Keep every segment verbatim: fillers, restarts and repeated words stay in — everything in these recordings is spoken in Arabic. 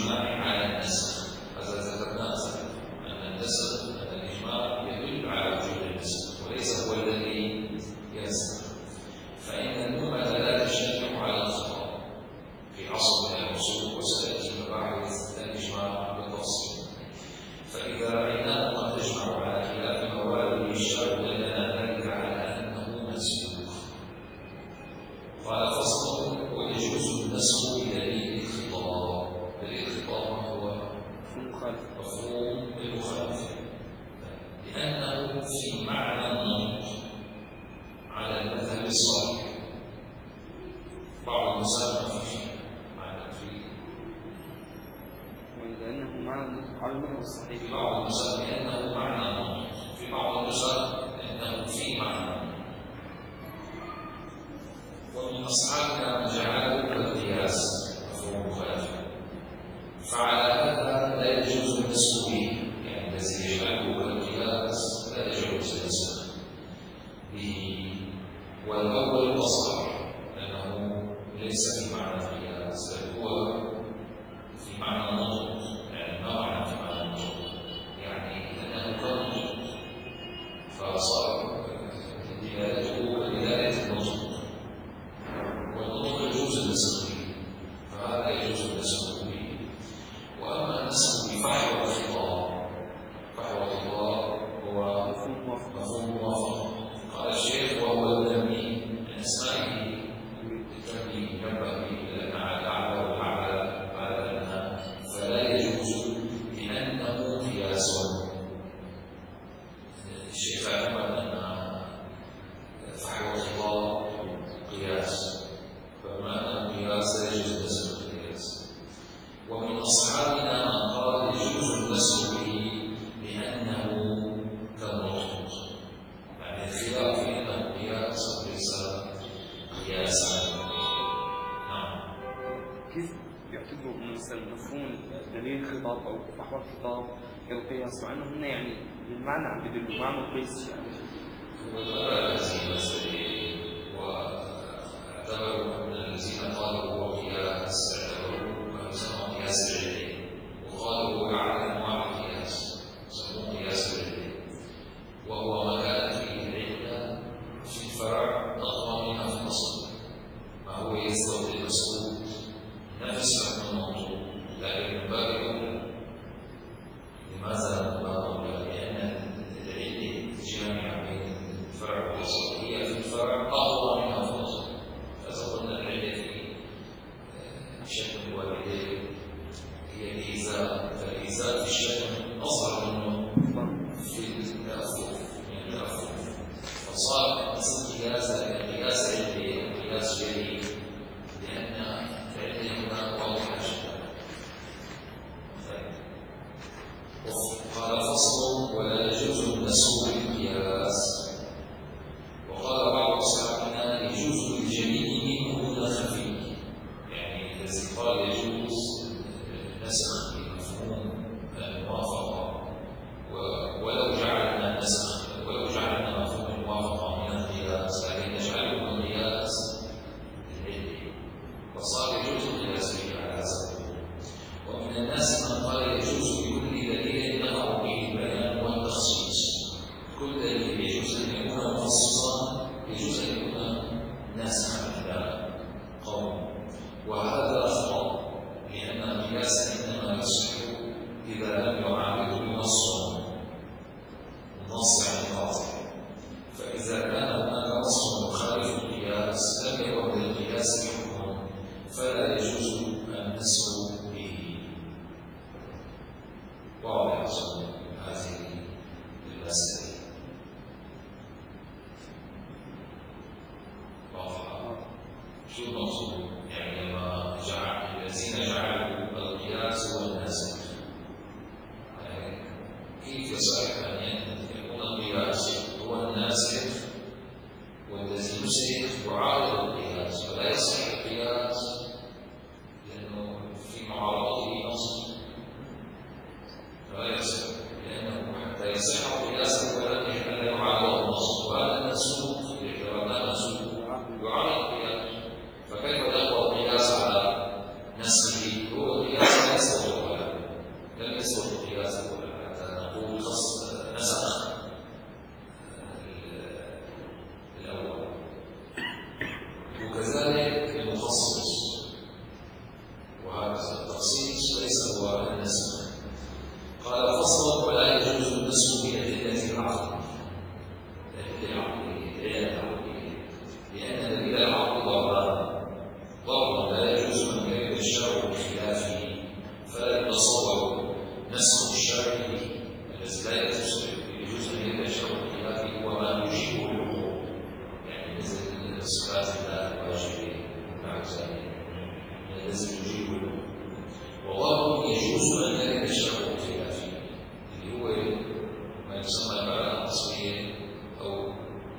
الإجماع على النسخ. هذا ذكرناه سابقا أن النسخ أن الإجماع يدل على وجود النسخ وليس هو الذي ينسخ. فإن الأمة لا تجتمع على الخطأ في عصر من العصور، وستأتي مباحث الإجماع بالتفصيل. فإذا رأينا أمة تجمع على خلاف موارد يشار لنا ذلك على أنه منسوخ. قال فصل: ويجوز النسخ بدليل الخطاب. دليل الخطاب ما هو؟ مفهوم المخالفة، لأنه في معنى النطق على المذهب الصحيح. بعض المسائل ما في معنى فيه، ولأنه معنى النطق على المذهب الصحيح. في بعض المسائل لأنه معنى النطق، في بعض المسائل لأنه في معنى. ومن أصحابنا من جعله كالقياس مفهوم مخالفة، فعلى هذا لا يجوز النسخ به، يعني الذي يجعله كالقياس لا يجوز النسخ به. والأول أصح لأنه ليس في معنى القياس، بل هو في معنى النطق. يعني ما معنى في معنى النطق؟ يعني أنه كالنطق، فصار دلالته كدلالة النطق، والنطق يجوز النسخ به، فهذا يجوز النسخ به. وأما النسخ بفحوى الخطاب، فحوى الخطاب هو مفهوم موافق. قال الشيخ: وهو التنبيه من أسمائه التنبيه، ينبه به إلى الأعلى والأعلى على أنها، فلا يجوز لأنه قياس. الشيخ اعتبر أن فحوى الخطاب قياس، فما أنه قياس لا يجوز النسخ بالقياس. ومن أصحابنا من قال يجوز النسخ به لأنه كالنطق، يعني الخلاف في أنه قياس وليس قياسا. نعم. كيف يعتبروا مثلا مفهوم دليل الخطاب أو فحوى الخطاب كالقياس، مع أنه هن يعني بالمعنى عم يدلوا معنى القياس؟ يعني ولا هذه المسألة، واعتبروا من الذين قالوا هو قياس اعتبروه يسمى قياس العلم، وقالوا هو أعلى أنواع القياس يسموه قياس العلم، وهو ما كانت فيه العلة في الفرع أقوى منها في الأصل، ما هو يستوي المسؤول نفس حكم الموضوع. لكن من باب أولى، لماذا من باب أولى؟ لأن العلة جامعة بين الفرع والأصل، هي في الفرع أقوى منها في الأصل. فإذا قلنا العلة في شأن الوالدين هي الإيذاء، فالإيذاء في الشأن أصغر منه في التأفف، من التأفف، فصار مثل قياس قياس علمي أو قياس جديد، لأن العلة هنا واضحة جدا. قال فصل: ولا يجوز النسخ بالقياس. وقال بعض أصحابنا يجوز للجميع منه دون خفي، يعني الذي قال يجوز النسخ بمفهوم الموافقة، ولو جعلنا النسخ ولو جعلنا مفهوم الموافقة من القياس، لكن نجعله من القياس العلمي، فصار يجوز القياس به على هذا. ومن الناس من قال يجوز بكل دليل يقع به البيان والتخصيص. كل دليل يجوز أن يكون مخصصا، يجوز أن يكون ناسخا عند قوم، وهذا أخطأ، لأن القياس إنما يصح إذا لم يعارضه نص نص عن قاطع. فإذا كان هناك نص مخالف للقياس لم يكن للقياس حكم، فلا يجوز النسخ به. واضح هذه المسألة؟ واضحة؟ شو المقصود؟ يعني لما الشرع بخلافه فلا يتصور نسخ الشرع الذي لا يجوز أن يرد الشرع بخلافه هو ما يشبه الوقوع، يعني مثل صفات الله الواجبة مع ذلك الذي يجيب الوقوع. وقالوا يجوز أن يرد الشرع بخلافه اللي هو ما يسمى البراءة الأصلية أو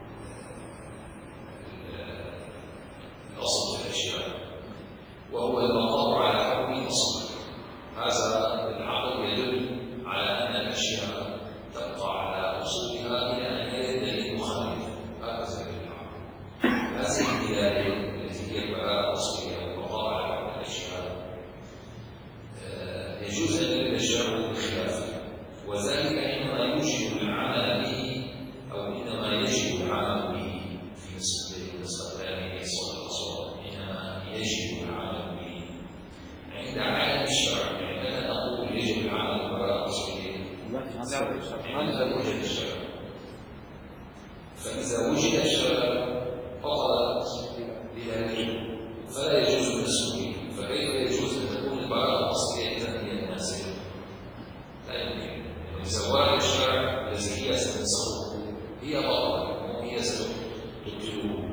الأصل في الأشياء، وهو البقاء على حكم أصله. هذا العقل يدل على أن الأشياء تبقى على أصولها إلى أن يرد دليل مخالف. هكذا العقل. هذه الدلالة التي هي البراءة الأصلية والبقاء على حكم الأشياء يجوز أن يرد الشرع بخلافه، وذلك إنما يوجب العمل به أو إنما يجب العمل به في نسبة كلامه صلى الله عليه وسلم، إنما يجب العمل به عند عالم الشرع. عندما نقول يجب العمل بالبراءة الأصلية عندما وجد الشرع، فإذا وجد الشرع فقط بدليل فلا يجوز النسخ به، فكيف يجوز أن تكون البراءة الأصلية إذا هي الناسخة؟ لا يمكن. زوال الشرع الذي هي ستنسخه هي باطلة وهي ستبطله.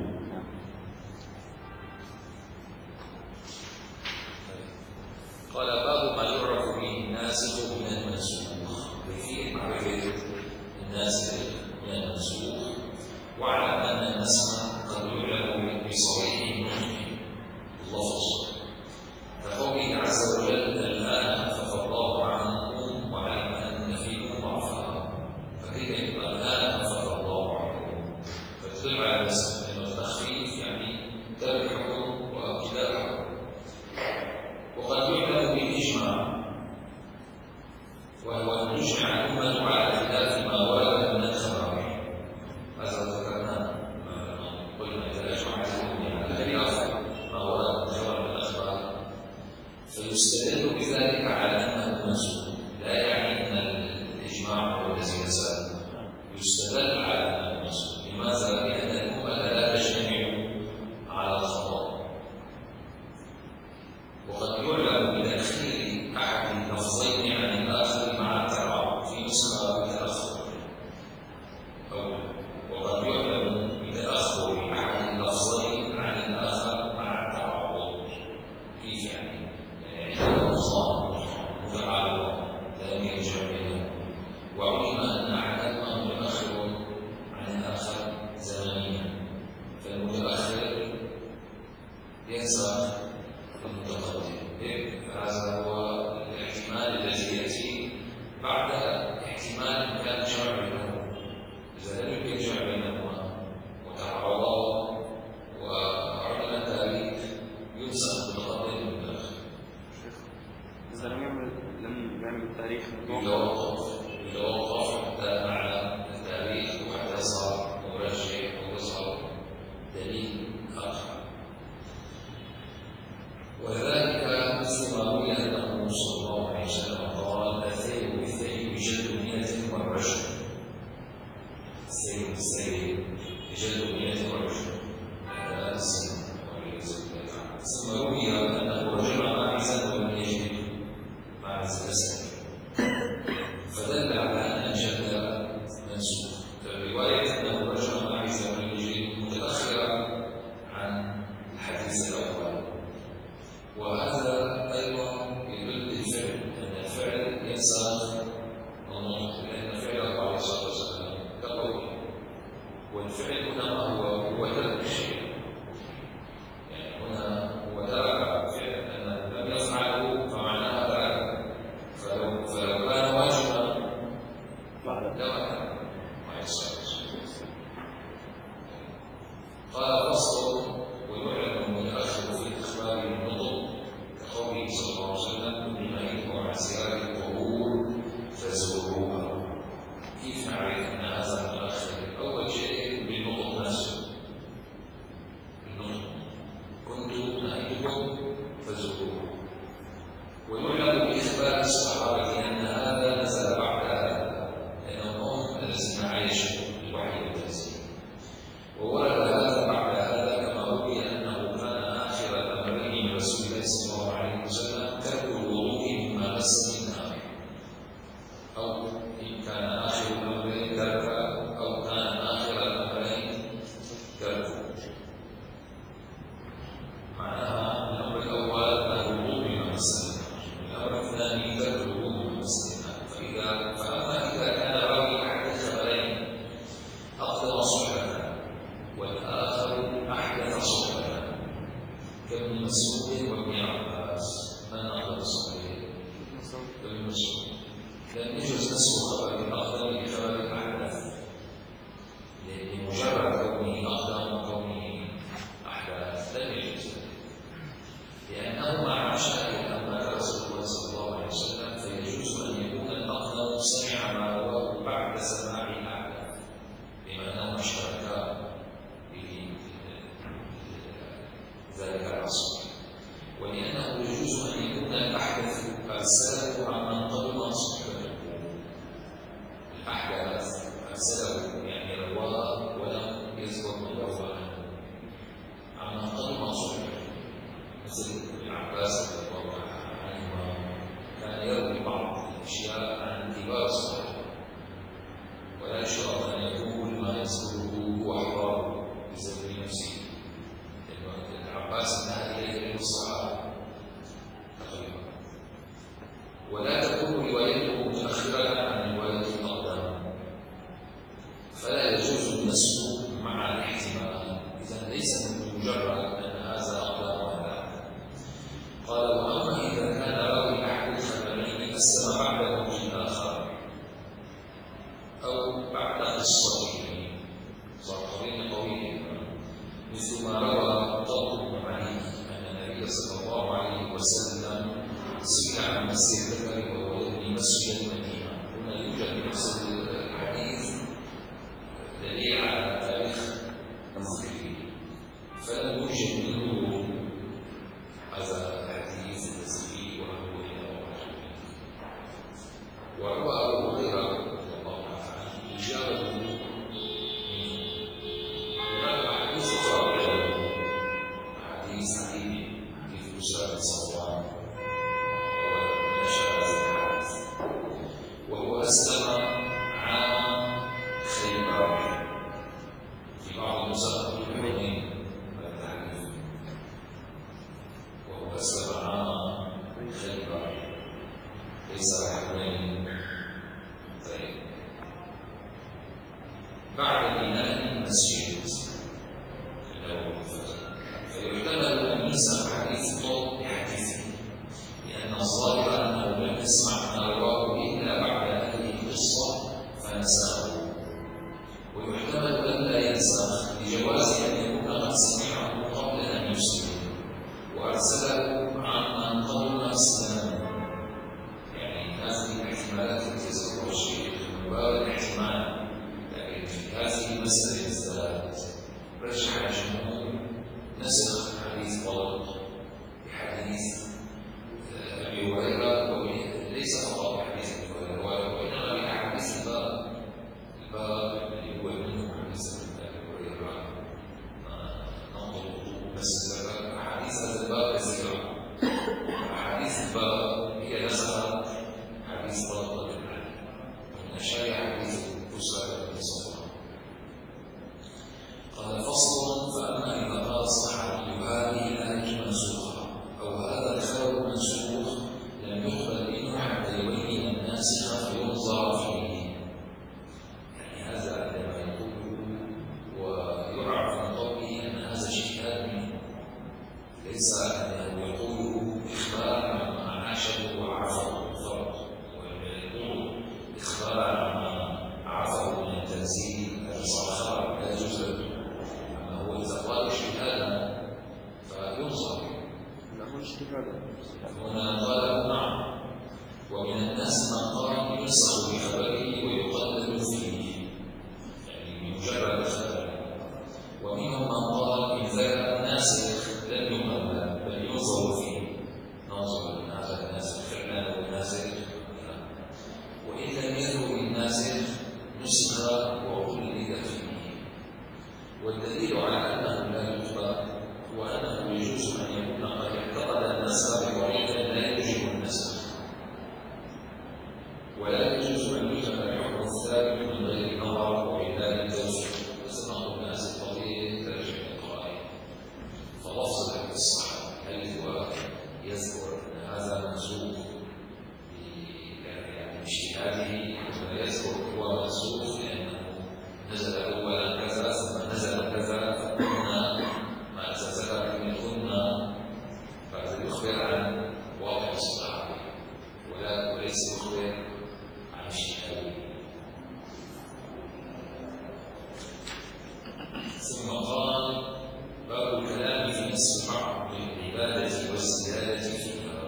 قال باب ما يعرف به الناسخ من المنسوخ، كيفية معرفة الناسخ من المنسوخ. واعلم أن النسخ قد يعلم بصريح النطق اللفظ كقوله عز وجل الآن خفف الله عنكم وعلم أن فيكم ضعفا، فكيف يبقى الآن خفف الله عنكم؟ فتدل على النسخ لأن التخفيف يعني ترك حكم وابتداء حكم. وقد يعلم بالإجماع، وهو أن يجمع الأمة على خلاف ما ورد من الخبر. هذا ذكرناه قلنا إذا أجمعت الأمة على خلاف ما ورد من الأخبار فيستدل بذلك على أنه منسوخ، لا يعني أن الإجماع هو الذي يسال، يستدل على أنه منسوخ. لماذا؟ لأن الأمة لا تجتمع على الخطأ. وقد يعلم بتأخير أحد اللفظين عن الآخر مع التعارض في نسخة بتأخر، وقد يعلم بتأخر أحد اللفظين عن الآخر مع التعارض. كيف يعني؟ متعارض لا يرجع بينهم، وعلم أن أحدهما متأخر عن الآخر زمنيا، فالمتأخر ينسى المتقدم. هذا هو الاحتمال الذي يأتي بعد احتمال كان جمع بينهما. إذا لم يكن جمع بينهما وتعارضا وعلم ذلك ينسى المتقدم والمتأخر. إذا لم يعمل لم يعمل التاريخ يتوقف يتوقف حتى نعلم التاريخ وحتى صار مرجح ويظهر دليل آخر. وذلك مثل ما روي أنه صلى الله عليه وسلم قال الثيب بالثيب جلد مئة والرجل. الثيب بالثيب جلد مئة والرجل هذا السن. ثم روي أنه رجل معزا ولم يجد معز الأسد، فدل على أن الجلد منسوخ. الرواية أنه رجل معزا ولم يجد متأخرة عن الحديث الأول. وهذا أيضا يدل بالفعل أن الفعل ينسخ النطق، لأن فعل الله عليه الصلاة والسلام كقوله، والفعل هنا ما هو هو ترك الشيء. يعني هنا هو ترك فعل أن لم يفعله فمعناها ترك، فلو فلو كان واجبا لما كان عليه الصلاة والسلام. قال فصل ويعلم المتأخر في إخبار النطق كقول مسعود وابن عباس من أخذ الصحيح؟ ابن مسعود. لم يجوز نسخ خبر الأقدم بخبر الأحداث لمجرد كونه أقدم وكونه أحداث لم يجوز، لأنه مع شاهد أما رسول الله صلى الله عليه وسلم فيجوز أن يكون الأقدم سمع ما رواه بعد سماع الأحداث بما أنهما اشتركا في ذلك العصر، ولأنه يجوز أن يكون الأحدث أرسله عمن قدم صحبته. الأحدث أرسله يعني رواه ولم يذكر من رواه عنه عمن قدم صحبته، مثل ابن عباس رضي الله عنهما كان يروي بعض الأشياء عن كبار الصحابة ولا يشرط أن يقول ما يذكره هو حرام بسبب نفسه. ابن عباس نهى إليه الصحابة تقريبا، ولا تكون روايته متأخرة عن رواية الأقدام، فلا يجوز النسخ مع الاحتمال، إذا ليس من مجرد أن هذا أقدام وهذا. قال وأما إذا كان راوي أحد الخبرين أسلم بعده في آخر أو بعد قصته صحابي قوي، مثل ما روى طلق بن علي أن النبي صلى الله عليه وسلم سئل عن مسجد الذكر وهو يبني مسجد المدينة. هنا يوجد نفس الحديث دليل على تاريخ المسجد، فلم يوجد منه هذا الحديث الذي وهو إلى وروى أبو هريرة رضي الله عنه إجابة منه. هناك أحاديث أخرى حديث علي في فساد صفوان وهو أسلم عام خيبر في بعض النسخ الحنين والتحريف، وهو أسلم عام خيبر ليس حنين. طيب بعد بناء المسجد فيحتمل أن ينسب حديث طلق بحديثه، لأن الظاهر أنه لم يسمع ما رواه إلا بعد هذه القصة فنساه، ويحتمل أن لا ينسخ لجواز أن يكون قد سمعه قبل أن يسلم وأرسله عمن قبل إسلامه. يعني هذه الاحتمالات التي ذكرها الشيخ من باب الاحتمال، لكن في هذه المسألة بالذات رجح الجمهور نسخ حديث طلق بحديث أبي هريرة، وليس فقط بحديث أبي هريرة وإنما بأحاديث الباب الباب اللي هو منه حديث أبي هريرة. ننظر بس أحاديث هذا الباب كثيرة، أحاديث الباب هي نسخت حديث طلق ومن أشار حديث أسرة بن صفوان. قال فصل فأما إذا قال الصحابي هذه الآية منسوخة أو هذا الخبر منسوخ لم يقبل منه حتى يبين الناسخ فينظر فيه. يعني هذا عندما يقول ويعرف من قوله أن هذا اجتهاد منه، ليس أنه يقول إخبار عما عاشه وعرفه بالفرق، وإنما يقول إخبار عما عرفه من التنزيل الصالحات لا يجوز له. هو إذا قال اجتهادا فينظر هنا قال نعم. ومن الناس من قال ينسخ بخبره ويقلد فيه، يعني بمجرد خبره، ومنهم من قال إن ذكر الناسخ لم يقبل بل ينظر فيه، ننظر من هذا الناسخ فعلا والناسخ، وإن لم يذكر الناسخ نسخ وقلد فيه. والدليل على أنه لا يقبل وأنه يجوز أن يكون قد اعتقد النسخ بطريقة لا يوجب النسخ، ولا يجوز أن يجب الحكم الثابت من غير نظر وإلا التوسع. والزيادة فيها.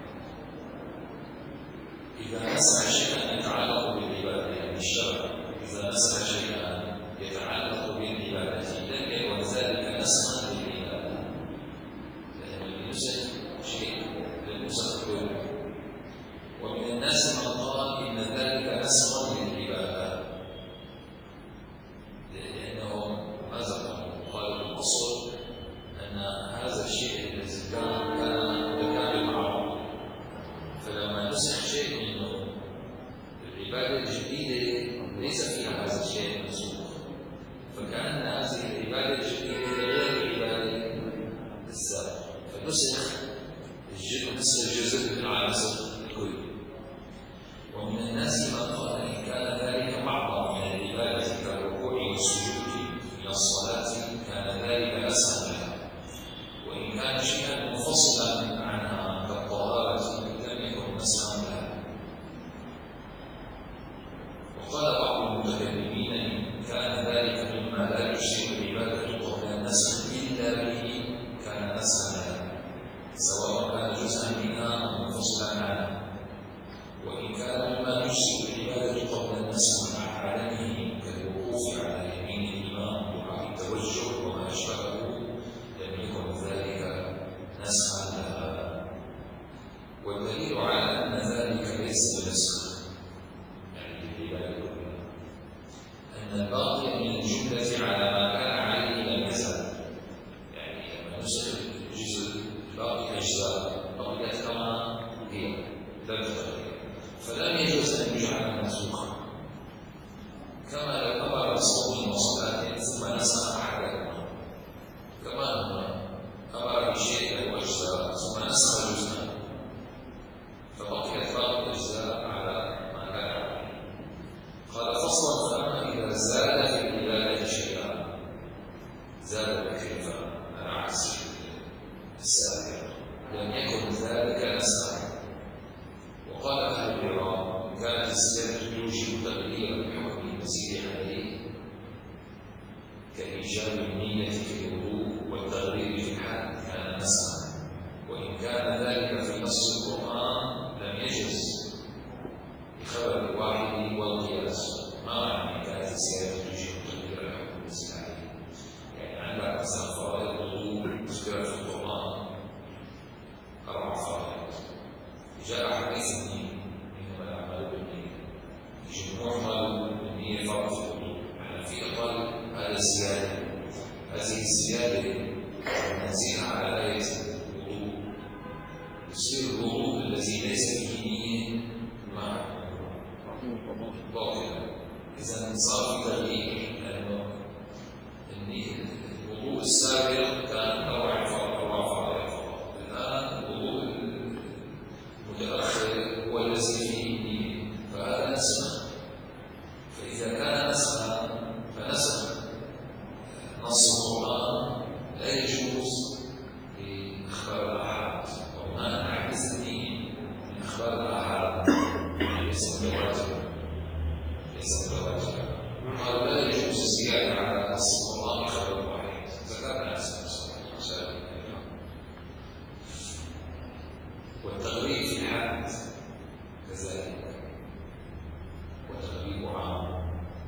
إذا نسى شيئا يتعلق بالعبادة، يعني الشرع إذا نسى شيئا يتعلق بالعبادة لم يكن ذلك نسخا للعبادة، لأن النسخ شيء للنسخ كله. ومن الناس من قال إن ذلك نسخ للعبادة، لأنهم ماذا قالوا؟ قالوا الأصل أن هذا الشيء الذي كان كان معروف، فلما نسخ شيء منه العبادة الجديدة ليس فيها هذا الشيء منسوخ، فكأن هذه العبادة الجديدة غير العبادة السابقة، فنسخ الجزء نسخ الجزء على نسخ الكل. ومن الناس من قال إن كان ذلك بعضا من العبادة كالركوع والسجود من الصلاة كان ذلك نسخا لها، وإن كان شيئا منفصلا عنها كالطهارة لم يكن نسخا لها. وقال بعض المتكلمين إن كان ذلك مما لا يشرك العبادة قبل النسخ إلا به كان نسخا لها، سواء كان جزءا منها أو منفصلا عنها. وإن كان مما يشرك العبادة قبل النسخ مع عدمه كالوقوف على يمين الإمام دعاء التوجه وما أشبهه لم يكن ذلك نسخا لها. والدليل على أن ذلك ليس بنسخ أن الباقي من الجملة على ما كان عليه لم يزل، يعني لما نسخ الجزء الباقي أجزاء بقيت كما هي لم تتغير، فلم يجوز أن يجعل منسوخا. كما لو أمر بصوم وصلاة ثم نسخ أحدهما، كما أمر بشيء أو أجزاء ثم نسخ جزءا فبقيت باقي الأجزاء على ما كان عليه. قال فصلا فأما إذا زاد في العبادة شيئا زاد بكيف على عكس السابق لم يكن ذلك نسخا. وقال أهل العلم إن كانت الزيادة توجب تغيير الحكم المزيد عليه كإيجاب النية في الوضوء والتغيير في الحد كان نسخا، وإن كان ذلك في نص القرآن لم يجز بخبر الواحد والقياس. ما معنى كانت الزيادة توجب تغيير الحكم المزيد عليه؟ يعني عندك مثلا فرائض الوضوء تذكر في القرآن أربع فرائض، جاء حديث النية إنما الأعمال بالنية، جمهور قالوا النية فرض في الوضوء، الحنفية قالوا هذا زيادة، هذه الزيادة نزيدها على آية الوضوء يصير الوضوء الذي ليس فيه نية مع باطلا. إذا صار في تغيير، لأنه الوضوء السابق كان أربع فرائض فقط، الآن الوضوء المتأخر هو الذي فيه نية، فهذا نسخ. فإذا كان نسخا فنسخ نص القرآن لا يجوز لإخبار الآحاد، وما نعكس الدين من إخبار الآحاد ليس متواترا ليس متواترا. قال لا يجوز الزيادة على نص القرآن خبر واحد، ذكرنا نفس والتغريب في الحد كذلك، والتغريب عام.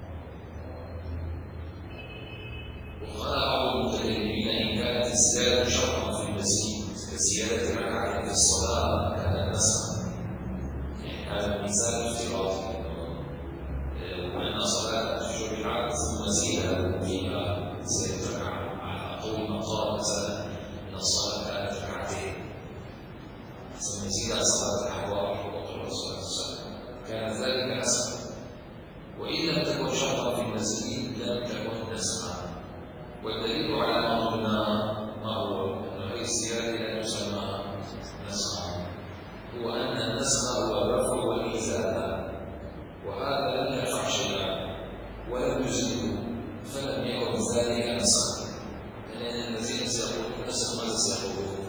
وقال بعض المتكلمين إن كانت الزيادة شرطا في المزيد كزيادة ركعة في الصلاة كان نسخا، يعني هذا مثال افتراضي وأن صلاة شرعت ثم زيد فيها زيادة ركعة على طول ما قال مثلا إن الصلاة كانت ركعتين ثم زيد صلاة الحوار وطول الصلاة السابقة كان ذلك نسخا. وإن لم تكن شرطا في المزيد لم تكن نسخا. والدليل على ما قلنا ما هو أن هذه الزيادة لا تسمى نسخا، هو أن النسخ هو الرفع والإزالة، وهذا لم يرفع شيئا ولم يزيده فلم يكن ذلك نسخا. لأن الذين سيقولون النسخ ماذا سيقولون؟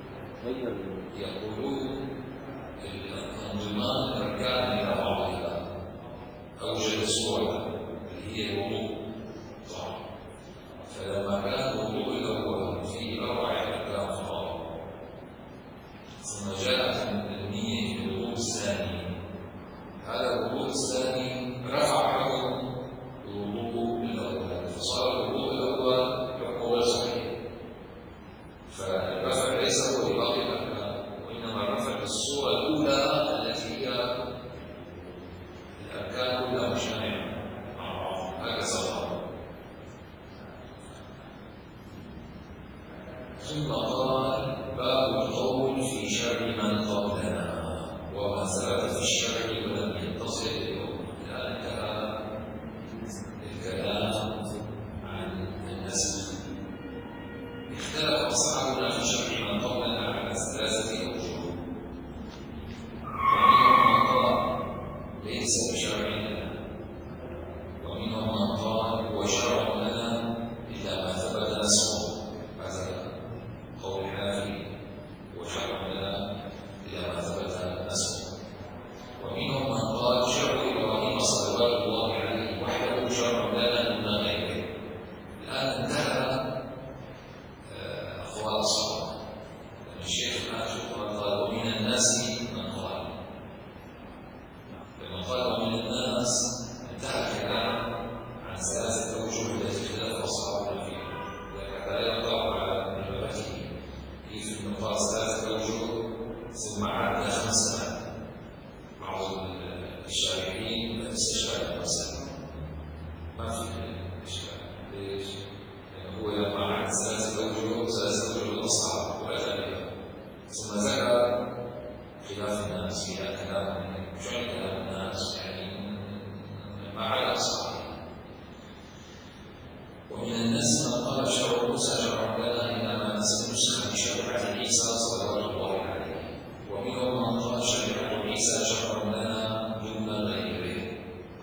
يقولون الانضمام الأركان إلى بعضها أوجد صورة اللي هي الوضوء. فلما كان الوضوء الأول فيه أربع أركان فقط ثم جاءت النية في الوضوء الثاني. هذا الوضوء الثاني رفع حكم الوضوء الأول، فصار الوضوء الأول حكمه صحيح. فالرفع ليس هو لباقي الأركان، وإنما الرفع بالصورة الأولى التي هي الأركان كلها مجتمعة مع بعض، هكذا صار. ثم قال: باب القول في شر من قبلنا وما ثبت في الشرع ولم يتصل اليوم. الآن انتهى الكلام عن النسخ. اختلف أصحابنا في شرع من قبلنا على ثلاثة أوجه. ومنهم من قال ليس بشرعنا، ومنهم من قال هو شرع لنا إلا ما ثبت نسخه. هذا قول الحنفي، وشرع لنا إلا ما ثبت نسخه. ومنهم من قال شرع إبراهيم صلوات الله عليه وحده شرع لنا دون غيره. الآن انتهى أقوال الصحابة. الشيخ الحاج قال ومن الناس من قال. لما قال ومن الناس انتهى الكلام عن ثلاثة أوجه التي اختلف أصحابنا فيها، لكن لا يقع على نبته كيف أنه قال ثلاثة أوجه ثم عاد إلى خمسة. بعض الشارعين استشكال المسألة، ما في إشكال. ليش؟ لأنه هو لما عاد ثلاثة أوجه ثلاثة أوجه للأصحاب وأتى بها، ثم ذكر خلاف الناس فيها كلام شعر كلام الناس يعني ما على أصحابه. ومن الناس من قال شرع موسى شرع لنا إنما نسخ بشريعة عيسى صلوات الله عليه. ومنهم من قال شريعة عيسى شرع لنا دون غيره.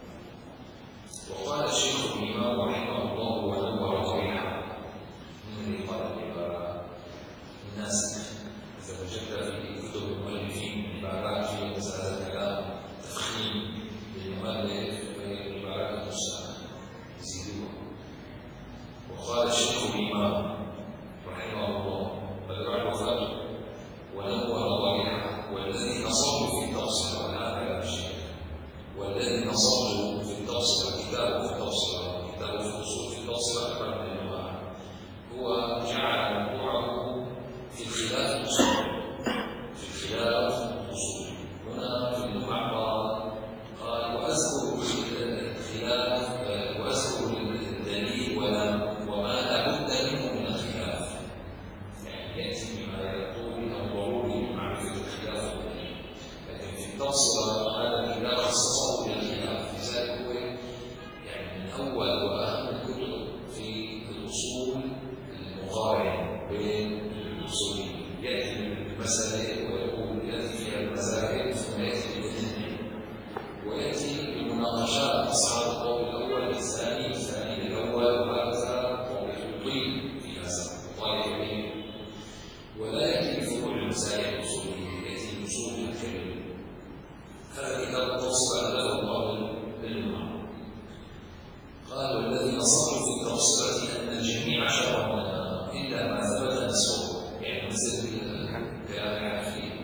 وقال الشيخ الإمام رحمه الله ونور ضريحا من اللي قال العبارة الناسخ. إذا وجدت في كتب المؤلفين عبارات في مسألة الكلام تفخيم للمؤلف في عبارات المسلمة يزيدوها. وقال الشيخ الإمام رحمه الله بدر الوفاء ونور ضريحا والذي نصبه في التفصيل والآن الشيخ والذي نصبه في التفصيل كتابه في التفصيل كتابه في الأصول في التفصيل أكبر من النوع هو جعل موضوعه في الخلاف الأصول في الخلاف الأصول. هنا في النوع قال وأذكر الخلاف وأذكر الدليل وما لا بد منه من الخلاف، يعني يأتي بما يقول أنه ضروري لمعرفة الخلاف والدليل. لكن في التفصيل هذا الكتاب خصصه بالخلاف، لذلك هو يعني من أول وأهم الكتب في الأصول المقارن بين الأصوليين. يأتي بالمسائل ويقول يأتي فيها المذاهب ثم يأتي بالتنبيه ويأتي بالمناقشات أصحاب القول الأول بالثاني والثاني بالأول وهكذا ويطيل في هذا طالب به. ولا يأتي بفروع المسائل الأصولية، يأتي بأصول الكلم. هذا كتاب التفصيل له الله بالمعنى. قال والذي نصبه في التفصيلة أن الجميع شرع لنا إلا ما ثبت نسخه، يعني مثل كلام الحنفي.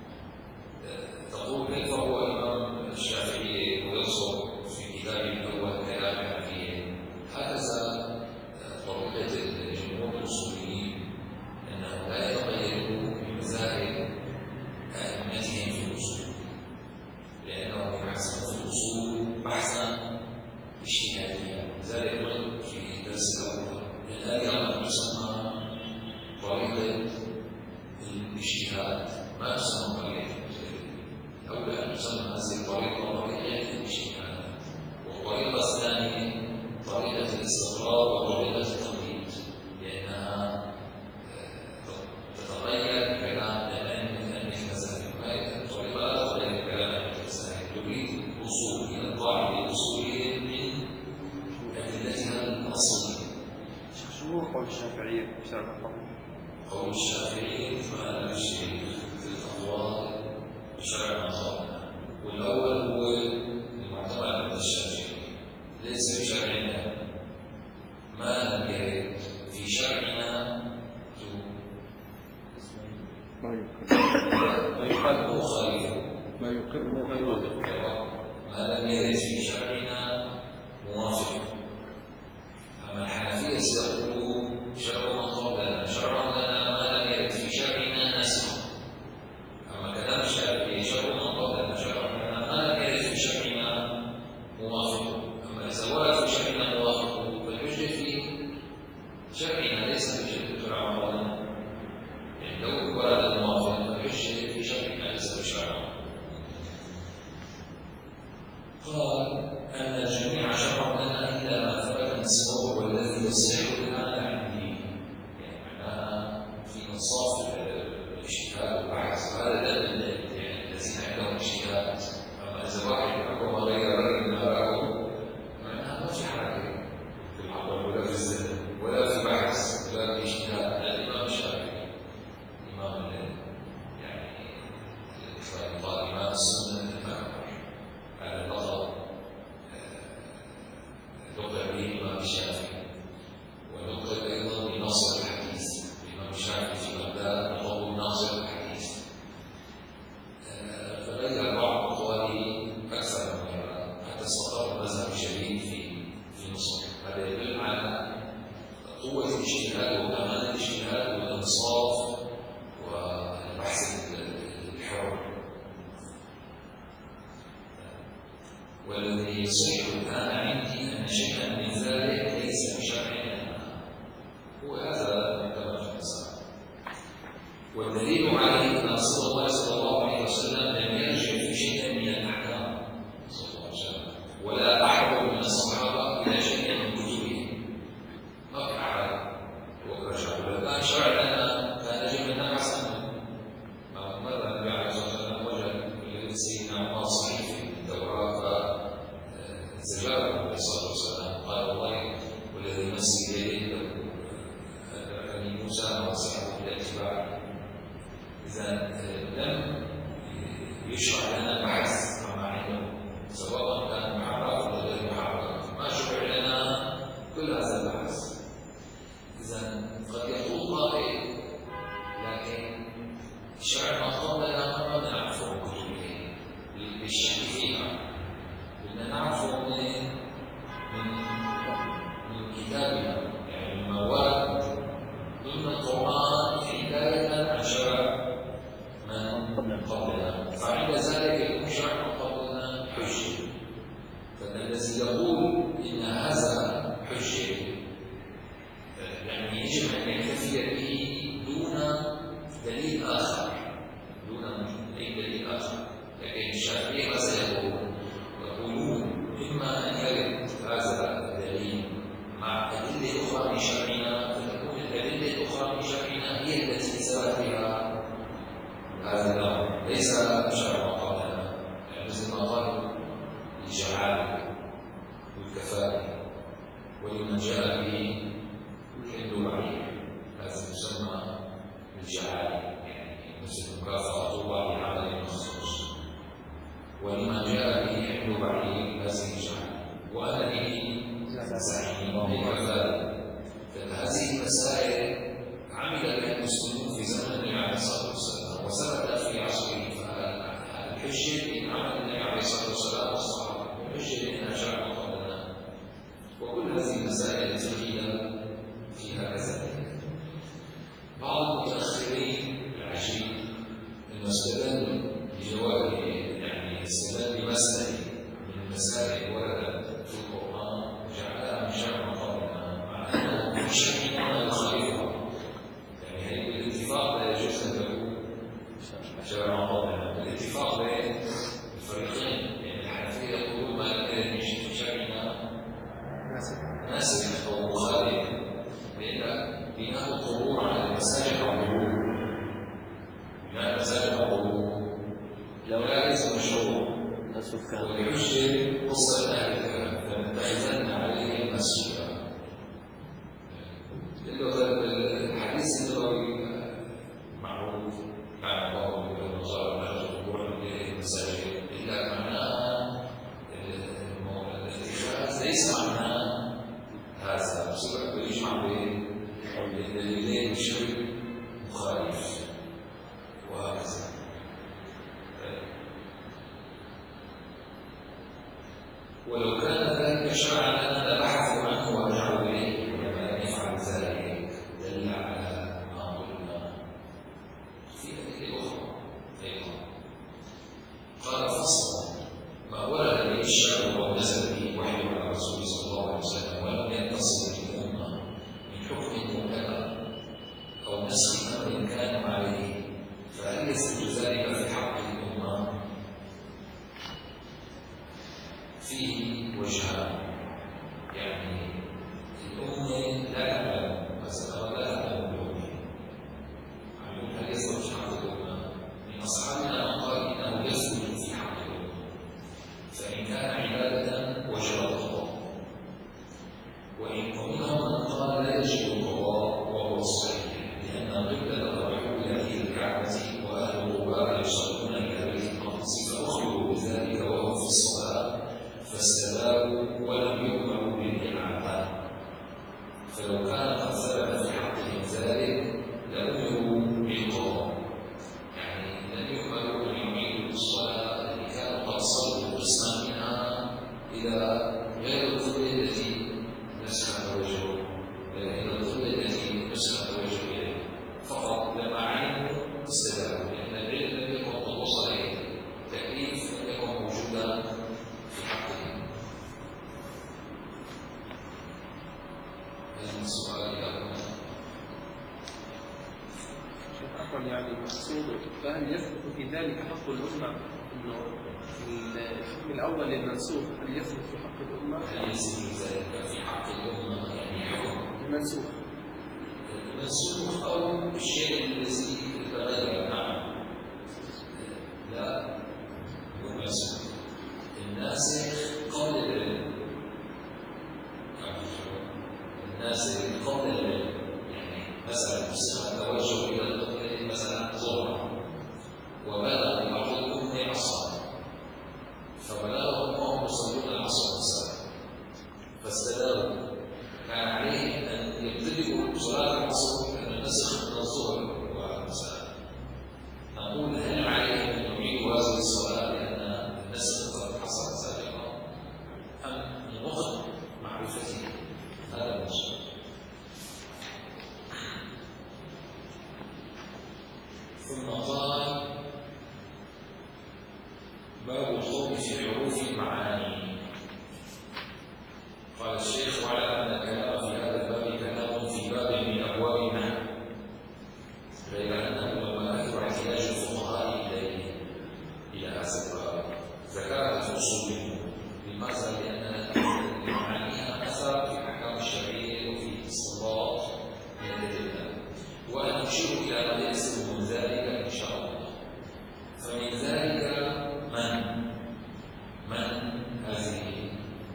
تقول كيف هو الإمام الشافعي وينصب في كتابه الأول كلام الحنفي؟ هكذا طريقة الجمهور الأصوليين أنهم لا يتقيدون بمذاهب أئمتهم في الأصول، لأنهم يحسنون في الأصول بحثا اجتهاديا. لذلك قلت في الدرس الأول الآية تسمى طريقة الاجتهاد، ما تسمى طريقة الاجتهاد. أولا أن تسمى هذه الطريقة طريقة الاجتهاد، والطريقة الثانية طريقة الاستقرار وطريقة التقليد، لأنها تتغير بكلام الأئمة المذاهب. وهي الطريقة لا تتغير بكلام الأئمة المذاهب، تريد الوصول إلى القاعدة الأصولية من أدلتها الأصلية. شو هو قول الشافعية في شرع القول؟ قول الشافعي مثل الشيخ في الأقوال بشرع ما قبلنا، والأول هو يفعله مخالفه ما يقر ما يوافق. ما لم يرد في شرعنا موافق. أما الحنفية سيقولوا شرع من قبلنا شرع لنا ما لم يرد في شرعنا ناسخ. أما كلام الشافعي شرع من قبلنا شرع لنا ما لم يرد في شرعنا موافق. أما إذا ورد في شرعنا موافق فالحجة في شرعنا ليس بحجة شرع من قبلنا. يعني لو ورد الموافق فالحجة في شرعنا ليس بشرع. قال أن الجميع شرع لنا إلا ما ثبت نصه والذي يصح الآن عندي. يعني معناها في انصاف الاجتهاد والبحث. هذا دليل يعني الذين عندهم اجتهاد. أما إذا واحد حكم غير رأي ما رأوا معناها ما في حركة في العقل ولا في الذهن ولا في بحث ولا في اجتهاد. الإمام الشافعي إمام يعني قال إمام السنة الأكبر على اللقب لقب به الإمام الشافعي ولقب أيضا بناصر الحديث. الإمام الشافعي في بغداد لقبه ناصر الحديث. فغير بعض أقواله أكثر من مرة حتى استقر المذهب الشديد في في مصر. هذا يدل على قوة الاجتهاد وكمال الاجتهاد والإنصاف والبحث الحر. والذي يصح الآن عندي أن شيئا من ذلك ليس بشرعنا هو هذا كما في المسألة. والدليل عليه أن رسول الله صلى الله عليه وسلم لم يرجع في شيء من الأحكام صلى الله عليه وسلم ولا أحد من الصحابة إلى شيء من كتبه. ما في أحد ورجع الآن شرع لنا كان يجب أن نبحث عنه. مر النبي عليه الصلاة والسلام وجد سيدنا عمر صحيح في التوراة زجاره عليه الصلاة والسلام قال والله والذي نفسي بيده أدركني موسى وصحبه بالاتباع. إذا لم يشرع لنا البحث عما عنده سواء كان محرف أو غير محرف. ما شرع لنا كل هذا البحث. إذا قد يقول قائل لكن الشرع ما قبلنا ما نعرفه من كتبه بالشك فيها. بدنا نعرفه من من من كتابنا يعني مما ورد ضمن القرآن حكاية عن شرع من قبلنا. فعند ذلك يكون شرع من قبلنا حجة. فالذي يقول إن هذا حجة يعني يجب أن يكتفي به دون دليل آخر دون أي دليل آخر. لكن الشافعي ماذا يقول؟ يقولون إما أن يرد هذا الدليل مع أدلة أخرى من شرعنا فتكون الأدلة الأخرى من شرعنا هي التي ثبت بها هذا الأمر ليس شرع ما قبلنا. يعني مثل ما قالوا الجعالة والكفاءة ولمن جاء به حل بعيد هذا يسمى الجعالة يعني مثل مكافأة طوبى لعمل مخصوص. ولمن جاء به حل بعيد هذه الجعالة وأنا به زعيم بكفاءة. فهذه المسائل عمل بها المسلمون في زمن النبي عليه الصلاة والسلام وثبت في عصره. فالحجة إن عمل النبي عليه الصلاة والسلام والصحابة والحجة إنها شرع قبلنا. وكل هذه المسائل ثقيلة فيها كذلك. بعض المتأخرين العجيب أنه استدل بجواب يعني استدل بمسألة من المسائل وردت في القرآن وجعلها من شرع قبلنا مع أنه في شرعنا يخالفها. يعني هي بالاتفاق لا يجوز أن تكون شرع قبلنا. بالاتفاق بين الفريقين يعني الحنفية يقولون ما لم يرد في شرعنا ناسخ أو مخالف لأن بناء القبور على المساجد والقبور. بناء المساجد والقبور لا ليس مشروع والحجة قصة أهل الكلام فنتخذن عليه مسجدا. الحديث النبوي معروف عن بعض النصارى أن القبور إليه المساجد إلا معناها الاتخاذ ليس معناه هذا بسبب يجمع بين الدليلين بشكل مخالف وهكذا. ولو كان ذلك شرعا لبحثوا عنه ورجعوا إليه، ولما لم يفعل ذلك دل على ما قلنا في أدلة أخرى أيضا. قال فصل: ما ورد به الشرع ونزل به وحي على الرسول صلى الله عليه وسلم ولم يتصل بالأمة من حكم مكتب أو نسخ أمر كان عليه، فهل يثبت ذلك في حق الأمة؟ فيه وجهان، يعني الأمة لا تعلم مثلا لا تعلم الأمة، هل يثبت في حق الأمة؟ من أصحابنا من قال إنه يثبت في حق الأمة، فإن كان عبادة وجب القضاء، وإن ومنهم من قال لا يجب القضاء وهو الصحيح، لأن القبلة ترجع إلى أهل الكعبة وأهل القباء يصلون إلى بيت المقدس، فأخبروا بذلك وهم في الصلاة فاستباءوا ولم يؤمروا بالإعادة، فلو كان قد ثبت في حقهم ذلك لأمروا بالقضاء، يعني لم يؤمروا أن يعيدوا الصلاة التي كانوا قد صلوا قسما منها إلى غير القبلة التي نسخ التوجه إلى القبلة التي نسخ التوجه إليها، فقط لما علموا استدعوا، لأن العلم لم يكن قد وصل إليه، التكليف لم يكن موجودا في حقهم. هذا السؤال إلى هنا. شيخ أقول يعني المقصود، فهل يثبت في ذلك حق الأمة أنه الحكم الأول للمنسوخ هل يثبت في حق الأمة؟ هل يثبت ذلك في حق الأمة يعني حكم المنسوخ المنسوخ أو الشيء الذي تغير؟ نعم، لا هو منسوخ. الناسخ قبل العلم، الناسخ قبل العلم، يعني مثلا نسخ التوجه إلى القبلة مثلا ظهرا وبلغ بعض الأمة عصرا، فبلغهم وهم يصلون العصر مثلا فاستداروا، كان عليهم أن يبتدئوا صلاة العصر لأن النسخ من الظهر مثلا، نقول هل عليهم أن يعيدوا هذه الصلاة لأن النسخ قد حصل سابقا أم من وقت معرفته؟ هذا الوجه. ثم قال: باب الخوض في حروف المعاني. قال الشيخ: وعلى أن الكلام في هذا الباب كلام في باب من أبواب النحو، غير أنه لما أكثر احتياج الفقهاء إليه إلى هذا الباب ذكرها في أصوله. لماذا؟ لأن لمعانيها أثر في الأحكام الشرعية وفي الاستنباط من الأدلة، وأنا أشير إلى ما يلزم من ذلك إن شاء الله. فمن ذلك من من هذه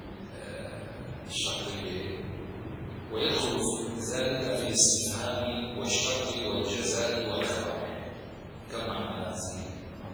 الشرطية، ويدخل ذلك في الاستفهام والشرط والجزاء والخبر. كم معنى هذه؟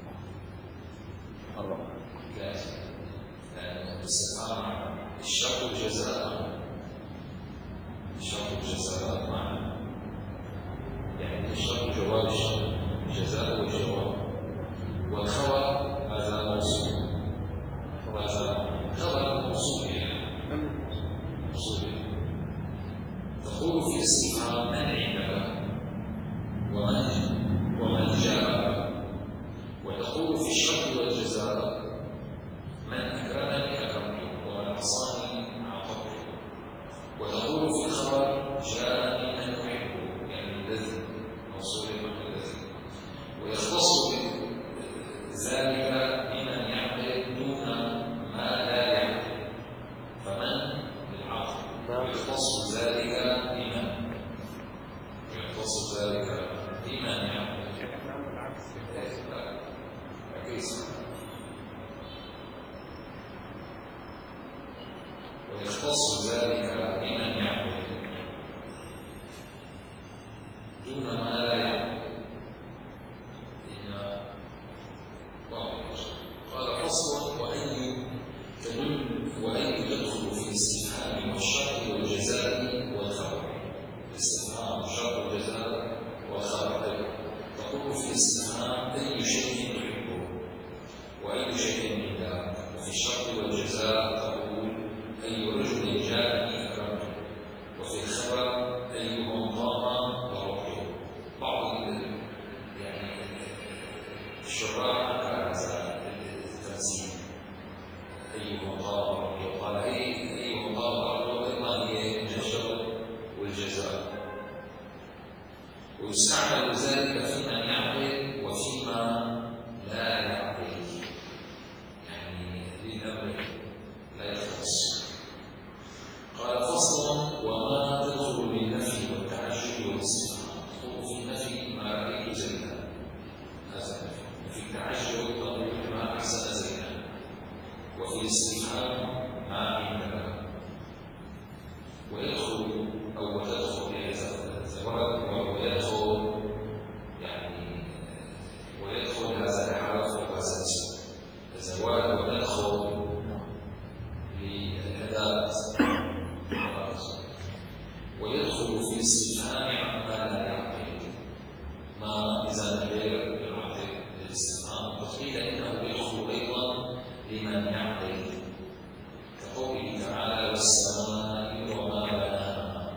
أربعة. لا، لأن الاستفهام الشرط والجزاء، الشرط والجزاء معنى، يعني الشرط جواب الشرط، الجزاء والجواب، والخبر هذا موصول، هذا خبر موصول يعني موصول. تقول في الاستفهام من عندك ومن ومن جاء، وتقول في الشرط والجزاء من أكرمني أكرمته ومن عصاني عاقبته، وتقول في الخبر جاءني من أحبه، يعني الذي موصول من الذي، ويختص ذلك بمن يعقل دون ما لا يعقل، فمن بالعقل، ويختص ذلك بمن يختص ذلك بمن يعقل. ويختص ذلك بمن يعقل دون ما لا يعقل. قال: فصل: وأي تدل وأي تدخل في الاستفهام والشرط والجزاء والخبر. الاستفهام والشرط والجزاء والخبر. تقول في الاستفهام أي شيء تحبه وأي شيء من ذلك، وفي الشرط والجزاء تقول الشعراء أنكر هذا التمثيل. أي مقام يقال أي أي مقام إما هي الجو والجزاء، ويستعمل ذلك فيما يعقل وفيما لا يعقل، يعني للأمر لا يختص. قال فصل وما تدخل بالنفي والتعجب والاستفهام. تدخل في النفي ما رأيت زيدا، هذا في التعجب تقول ما أحسن زيدا، وفي الاستفهام ما عندنا. ويدخل أو تدخل يعني زواج ويدخل يعني ويدخل هذا الحرف وهذا الاسم الزواج ويدخل للأداة، ويدخل في الاستفهام عما لا يعقل. ما إذا غير بالعقل للاستفهام فقيل إنه يدخل أيضا لمن يعقل، كقوله تعالى والسماء وما بناها.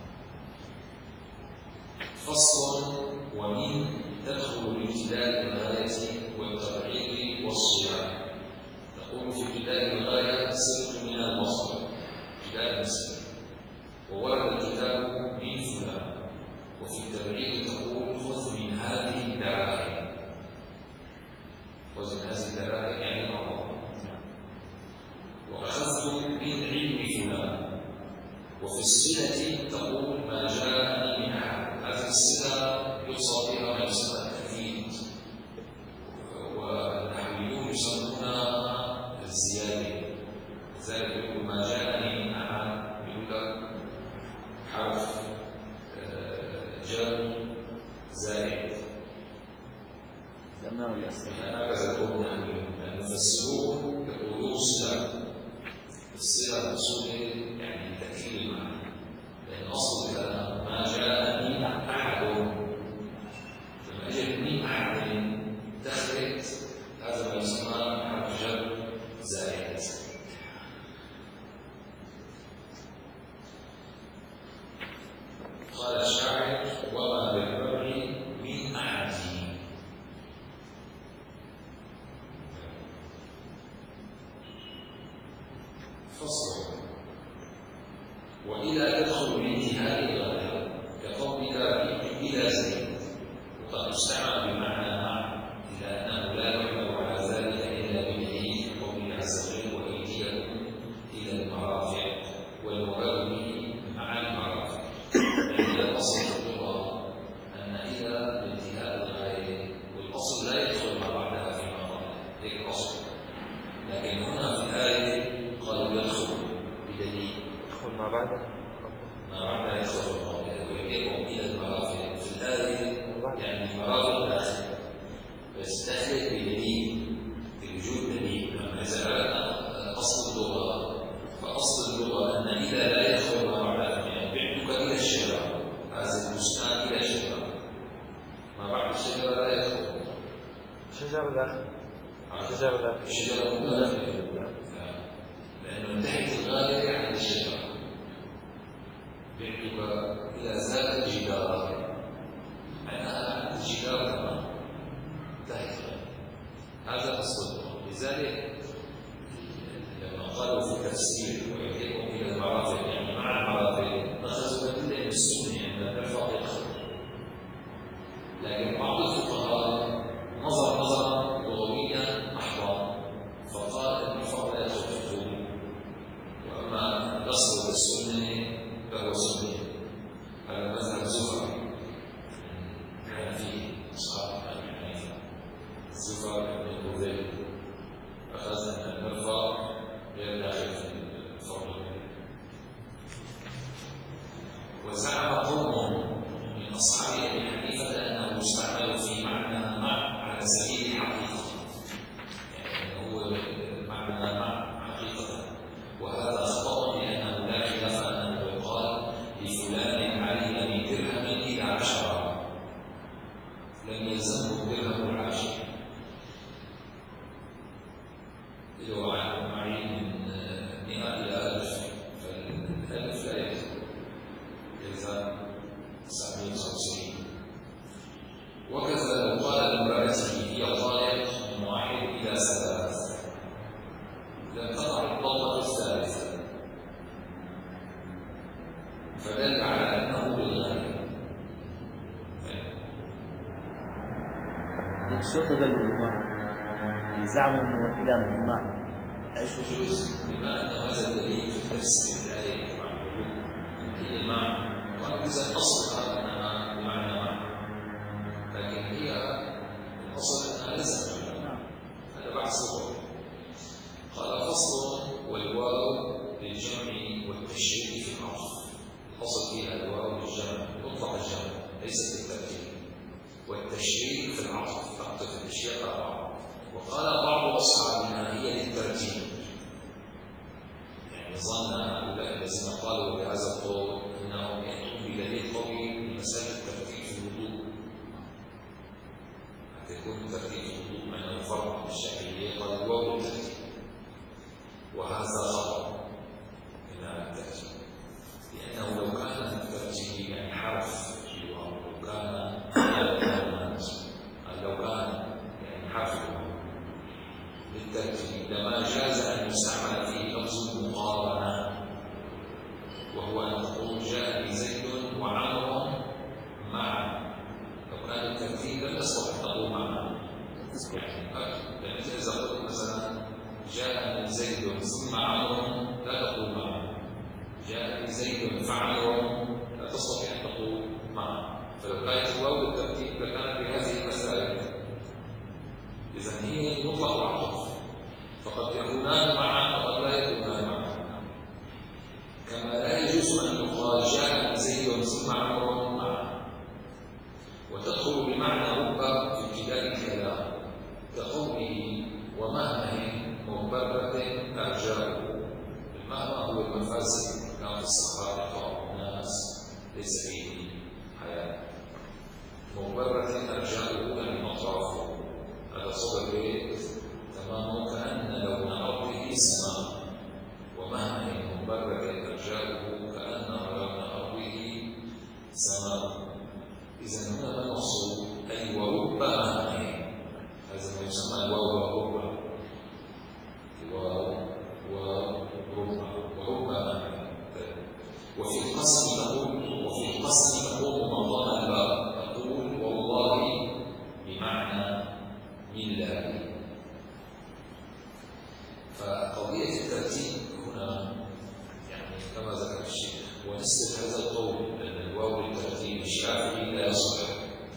فصل ومن تدخل بابتداء الغاية والتبعيض والصيام. تقول في ابتداء الغاية سرت من المصدر ابتداء المسلم، وورد الكتاب من فلان. وفي التبعيض تقول خذ من هذه الدراهم، خذ من هذه الدراهم يعني الأمر. وأخذت من علم فلان. وفي الصلة تقول ما جاءني من أحد. هذه الصلة يقصد بها ما يسمى التأكيد، والنحويون يسمونها الزيادة. لذلك يقول ما جاءني من أحد يقول حرف جر زائد. هكذا يقول النحويون. المفسرون يقولون صلة. الصلة المقصودة يعني تأكيد المعنى، لأن أصل ما جاءني أحد، لما أجد من أحد دخلت هذا ما يسمى حرف جر زائد. قال الشاعر وما بالبر من أحد. فصل وإذا يدخل بانتهاء الغاية كقولك إلى زيد، وقد يستعمل بمعنى مع، إذا أنه لا يعبر على ذلك إلا بدليل قوله عز وجل وأيديكم إلى المرافق، والمراد به مع المرافق. يعني الأصل في اللغة أن إذا بانتهاء الغاية، والأصل لا يدخل ما بعدها في مقام، هيك الأصل. لكن هنا في الآية قالوا يدخل بدليل يدخل ما بعده ما بعدها يدخل ويجيبهم إلى المرافق. في الآية يعني المرافق داخل، بس داخل بدليل، بوجود دليل. أما إذا أردنا أصل اللغة، فأصل اللغة أن إذا لا يدخل ما بعدها، يعني بعتك إلى الشجرة، هذا البستان إلى الشجرة، ما بعد الشجرة لا يدخل. شجرة داخل شجرة داخل الشجرة مو داخل، لأنه انتهت الغاية عن الشجرة. بعتك إلى ذات الجدار، معناها عن الجدار كمان انتهت الغاية. هذا أصل. لذلك لما قالوا في التفسير ويدعوكم إلى المرافق يعني مع المرافق، أخذوا بديل من السنة يعني الرفاق يدخل. لكن بعض الفقهاء نظر نظرا لغويا محضا، فقال الرفاق لا يدخل في الطول، وأما الأصل والسنة فهو سنة. هذا مذهب الزفر كان فيه أصحاب أبي حنيفة. الزفر بن بوذيل أخذ أن الرفاق غير داخل في الفضل. وزعم قوم من أصحاب أبي حنيفة أنه يستعمل في معنى مع على سبيل الحقيقة، يعني هو معنى مع حقيقة. وهذا خطأ، لأنه لا خلاف أنه يقال لفلان علم من درهم إلى عشرة، لم يلزمه درهم العاشر. إذا معين من مئة إلى ألف، فالألف لا يدخل، يلزم تسعمائة وتسعة وتسعين. وكذا لو قال لامرأته هي طالق شو تدل الجماعة؟ زعموا انه اله من الماء. ايش يجوز بما ان هذا الدليل في تفسير الايه هي المعنى واذا اصلها انها بمعنى معنى لكن هي الاصل انها ليست بمعنى هذا بحث صغير. قال فصل والواو للجمع والتشريك في العطف الاصل فيها الواو للجمع مطلق الجمع ليست بالترتيب والتشريك في العطف تعطف الاشياء على بعض. وقال بعض أصحابنا هي للترتيب يعني ظن هؤلاء الذين قالوا بهذا القول أنهم يأتون بدليل قوي لمسألة الترتيب في الوضوء حتى يكون الترتيب في الوضوء مع أنه فرق الشافعية قال الواو للترتيب وهذا خطأ إنها الترتيب لأنه لو كان الترتيب يعني حرف الواو لو كان لو كان يعني حرف بالترتيب لما جاز أن يستعمل فيه لفظ المقارنة وهو أن تقول جاءني زيد وعمر معا. لو كان الترتيب لم تستطع تقول معا يعني إذا قلت مثلا جاءني زيد ثم عمر لا تقول معا جاءني زيد فعمر لا تستطيع أن تقول معا. فلو كانت الواو بالترتيب لكانت بهذه المسائل. إذن هي مطلق العطف فقد يكونان معا وقد لا يكونان معا كما لا يجوز أن يقال جاء زيد ثم عمر معا. وتدخل بمعنى رب في ابتداء الكلام كقوله ومهما مبرة أرجاؤه. المهما هو المفاسد كان في الصحابة يقرأ الناس ليس فيه حياة مبرة أرجاؤه أن أطرافه هذا صدر بيت تمام كأن لون أرضه سماء ومهما مبرة أرجاؤه كأن لون أرضه سماء. إذا هنا ما المقصود أي ورب مهما هذا ما يسمى الواو ورب الواو ورب ورب مهما. وفي القسم نقول وفي القسم نقول مضان الباب نقول والله بمعنى بالله. فقضية الترتيب هنا يعني كما ذكر الشيخ ونسبة هذا القول أن الواو للترتيب الشافعي لا يصح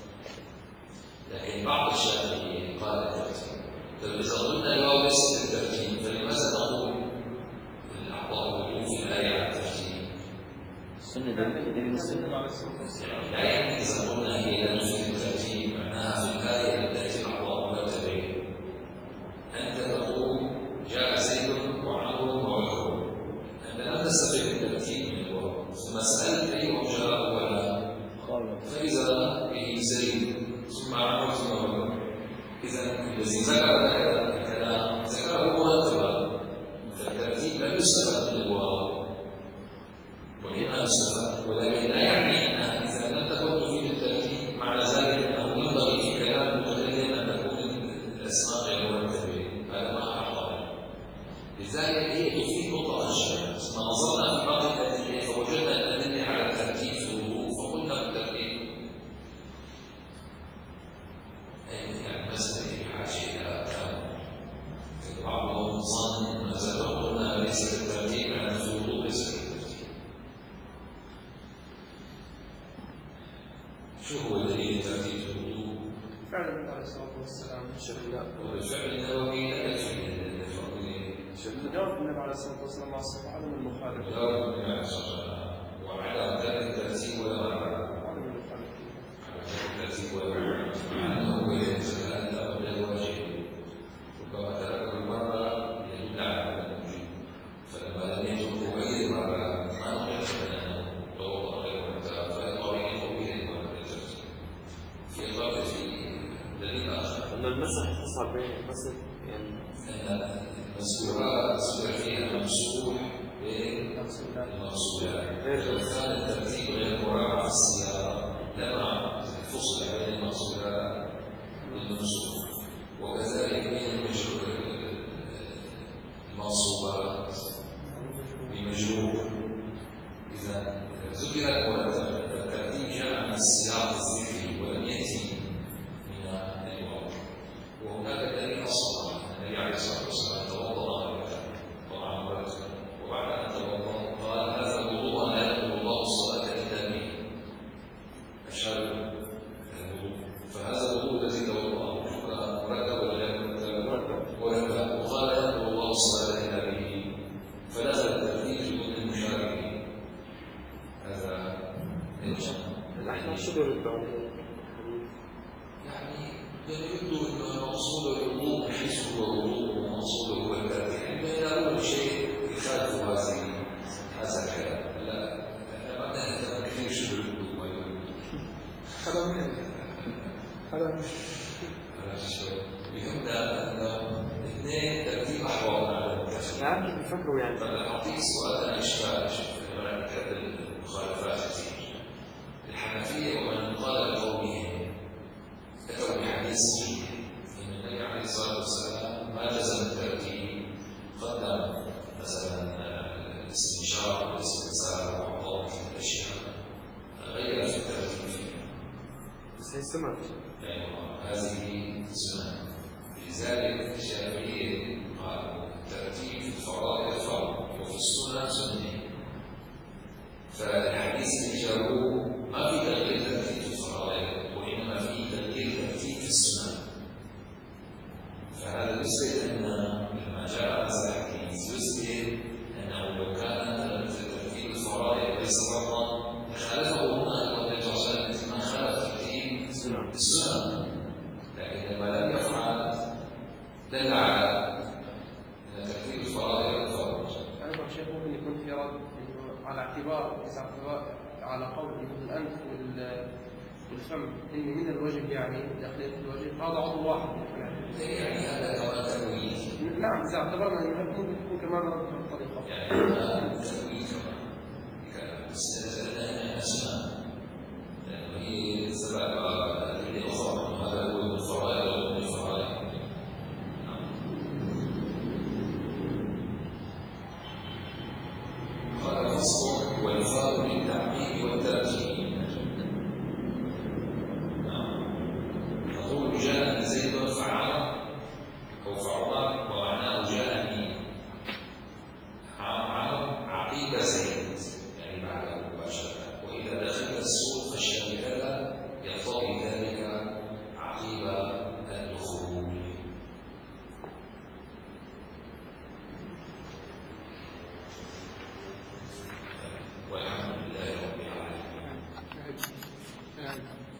لكن بعض الشافعيين قال الترتيب. طيب إذا قلنا الواو ليست للترتيب فلماذا نقول الأعضاء الوجود في الآية على الترتيب؟ السنة دليل السنة لا يعني إذا قلنا هي لا تفيد الترتيب معناها في الآية التي الأعضاء مرتبين أنت تقول جاء زيد وعمر وعمر أنت لم تستفيد الترتيب من الواو ثم سألت أيهم جاء أولا فإذا به زيد ثم عمر ثم عمر. إذا الذي ذكر الكلام ذكره مرتبا فالترتيب لم يستفاد من الواو وهنا يستفاد ولكن لا يعني أنها إذا لم تكن تفيد الترتيب مع ذلك أنه ينبغي في كلام المتكلم أن تكون الأسماء غير مرتبين. هذا ما أعطاه لذلك هي تفيد مطلق الشيء. ثم نظرنا في باقي الأدلة فوجدنا الأدلة على الترتيب في الوضوء فقلنا بالترتيب يعني مسألة بحاجة إلى كلام. بعضهم ظن أن هذا قلنا ليس بالترتيب لأن في الوضوء ليس بالترتيب. شو هو دليل الترتيب في الوضوء؟ فعل النبي عليه الصلاة والسلام وبالفعل النووي لا يكفي جواب النبي عليه الصلاة والسلام مع الصحابة عدم المخالفة جواب النبي عليه الصلاة والسلام وعلى ذلك الترتيب ولا معنى عدم المخالفة الترتيب ولا معنى مع أنه يجب أن تأخذ الواجب ربما تركه مرة يدل على الوجوب فلما لم يتركه غير مرة ما نقول أنه توضأ غير مرة فيقع بين قوله مرة الترتيب في إطار في دليل آخر أن المسح يتصل بين المسح يعني أن المسؤولات مسؤول فيها المسؤول بين المسؤولات لو كان الترتيب غير مراعى في السيارة لما فصل بين المسؤولات والمنصوب وكذلك بين المنصوبات بمجرور. إذا ذكر الترتيب جاء من السياق الذكري ولم يأتي من الواو عارف كيف بيفكروا يعني. فأنا أعطيك سؤال أنا إشكال هناك المخالفات كثير. الحنفية ومن قال قومهم أتوا بحديث صحيح أن النبي عليه الصلاة والسلام ما جزم الترتيب، قدم مثلا الاستنشاق والاستنساق وأعطاه في الأشياء غير في الترتيب فيها. بس هي السنة. أيوة هذه سنة. لذلك الشافعية قالوا الترتيب في الفرائض فرض وفي السنة سنة. فالحديث اللي جابوه ما في تغيير ترتيب في الفرائض وإنما في تغيير ترتيب في السنة. فهذا يثبت أن لما جاء هذا الحديث يثبت أنه لو كان ترتيب الفرائض ليس فرضا لخالفه هنا النبي صلى الله عليه وسلم ما خالف ترتيب السنة. لكن لما لم يفعل دل على أن ترتيب الفرائض فرض. أيضا شيخ ممكن يكون في رد إنه على اعتبار إذا اعتبار على قول إنه الأنف والفم إن من الوجه يعني داخلية الوجه هذا عضو واحد يعني هذا نوع تأويل. نعم إذا اعتبرنا أنه ممكن يكون كمان رد بالطريقة. يعني